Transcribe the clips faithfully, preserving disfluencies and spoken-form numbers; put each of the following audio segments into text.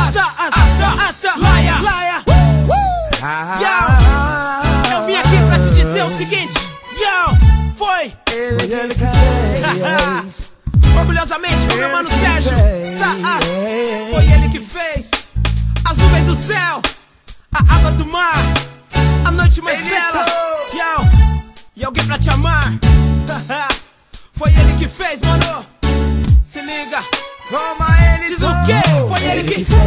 Laia, Laia. Yo, eu vim aqui pra te dizer o seguinte. Yo, foi Ele que fez. orgulhosamente com meu mano Sérgio. Sa foi ele que fez as nuvens do céu, a água do mar, a noite mais bela. Yo, e alguém pra te amar. Foi ele que fez, mano. Se liga. Toma ele, diz o quê? Foi ele, ele que fez.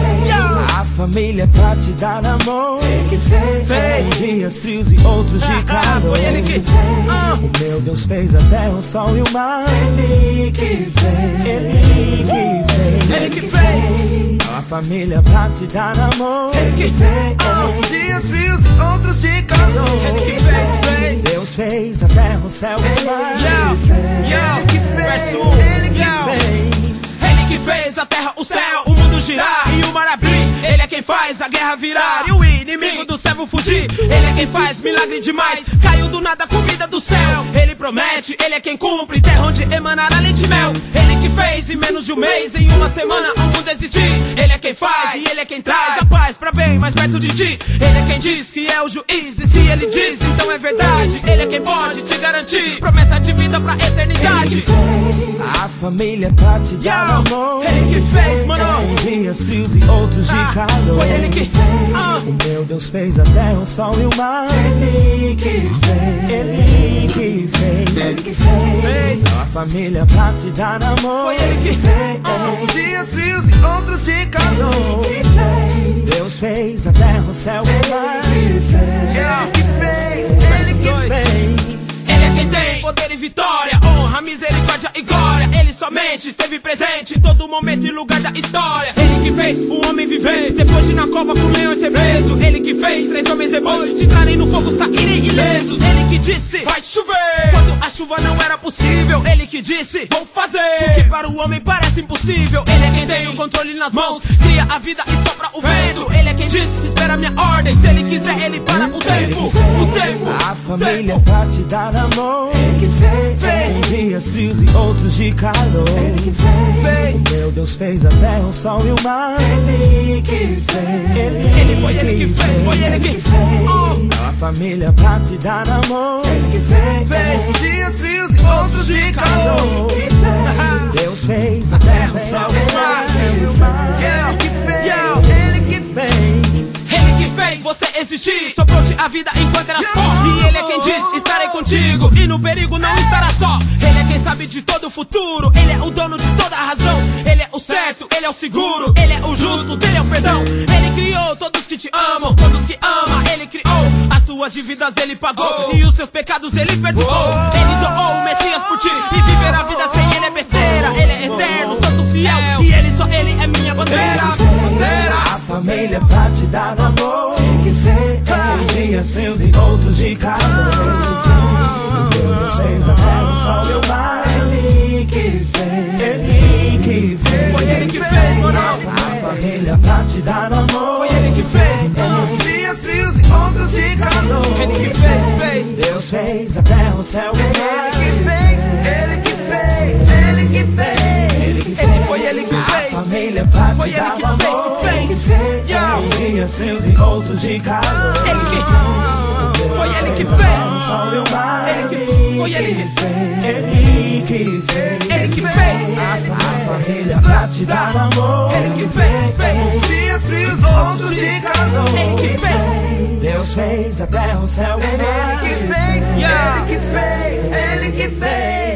A família pra te dar amor. Ele que fez. fez. Dias frios e outros de calor. Foi ele que fez. O meu Deus fez até o sol e o mar. Ele que fez. Ele que fez. Ele que fez. A família pra te dar amor. Ele que fez. Dias frios e outros de calor. Ele que fez, fez. Deus fez até o céu e o mar. Yo, yo, que verso um. Ele que fez. Que fez a terra, o céu, o mundo girar e o mar abrir. Ele é quem faz a guerra virar e o inimigo do servo fugir. Ele é quem faz milagre demais. Caiu do nada a comida do céu. Ele promete, ele é quem cumpre. Terra onde emanará leite e mel. Ele que fez em menos de um mês, em uma semana o mundo existir. Ele é quem faz e ele é quem traz a paz pra bem mais perto de ti. Ele é quem diz que é o juiz e se ele diz, então é verdade. Ele é quem pode te garantir promessa de vida pra eternidade. A família pra te dar Yo, amor. Ele que fez, mano. Dias frios e outros de Ah, calor. foi ele que fez. Ah. O meu Deus fez até o sol e o mar. Ele que fez. Ele que fez. Ele que fez. A família pra te dar amor. Foi ele que fez. Ah. Dias frios e outros de calor. Ele que fez. Deus fez até o céu e o mar. Ele que fez. Ele que fez. Ele que fez. Ele é quem tem poder e vitória, honra, misericórdia e glória. Ele somente esteve presente em todo momento e lugar da história. Ele que fez o homem viver depois de na cova com leões ser preso. Ele que fez três homens depois de entrarem no fogo saírem ilesos. Ele que disse, vai chover, quando a chuva não era possível. Ele que disse, vou fazer o que para o homem parece impossível. Ele é quem tem o controle nas mãos, cria a vida e sopra o vento. Ele é quem diz, espera minha ordem. Se ele quiser, ele para o tempo. O tempo, a família pra te dar amor. Ele que fez, fez. Dias frios e outros de calor. Ele que fez, fez. O meu Deus fez até o sol e o mar. Ele que fez. Ele, ele foi ele que fez, foi ele que fez. Oh. A família pra te dar amor. Ele que fez, fez. Dias frios e outros de calor. Ele que fez. Deus fez até o sol e o mar. Ele que fez, ele que fez. Ele que fez você existir, soprou-te a vida enquanto era só. E ele é quem diz, estarei contigo e no perigo não estará só. Ele é quem sabe de todo o futuro, ele é o dono de toda a razão. Ele é o certo, ele é o seguro, ele é o justo, dele é o perdão. Ele criou todos que te amam, todos que ama, ele criou. As tuas dívidas ele pagou e os teus pecados ele perdoou. Ele doou o Messias por ti e viver a vida sem ele é besteira. Ele é eterno, santo, fiel e ele, só ele é minha bandeira. A família pra te dar amor. Ele que fez. Dias frios e outros de calor. Deus fez até o sol e o mar. Ele que fez. Ele que fez. Foi ele que fez, mano. A família pra te dar amor. Foi ele que fez. Dias frios e outros de calor. Ele que fez, fez. Deus fez até o céu e o mar. Ele que fez. Ele que fez. Ele que fez. Ele que fez. Ele foi ele que fez. A família pra foi te ele dar que amor. fez, que fez. Yo. Dias frios e outros de calor. Ele que foi ele que fez. Ele que foi ele que fez. Ele que fez. Ele que fez. A família pra te dar amor. Ele que fez, fez. Dias frios, outros de calor. Ele que fez. Deus fez até o céu e o mar. Ele que fez. Ele que fez. Ele que fez.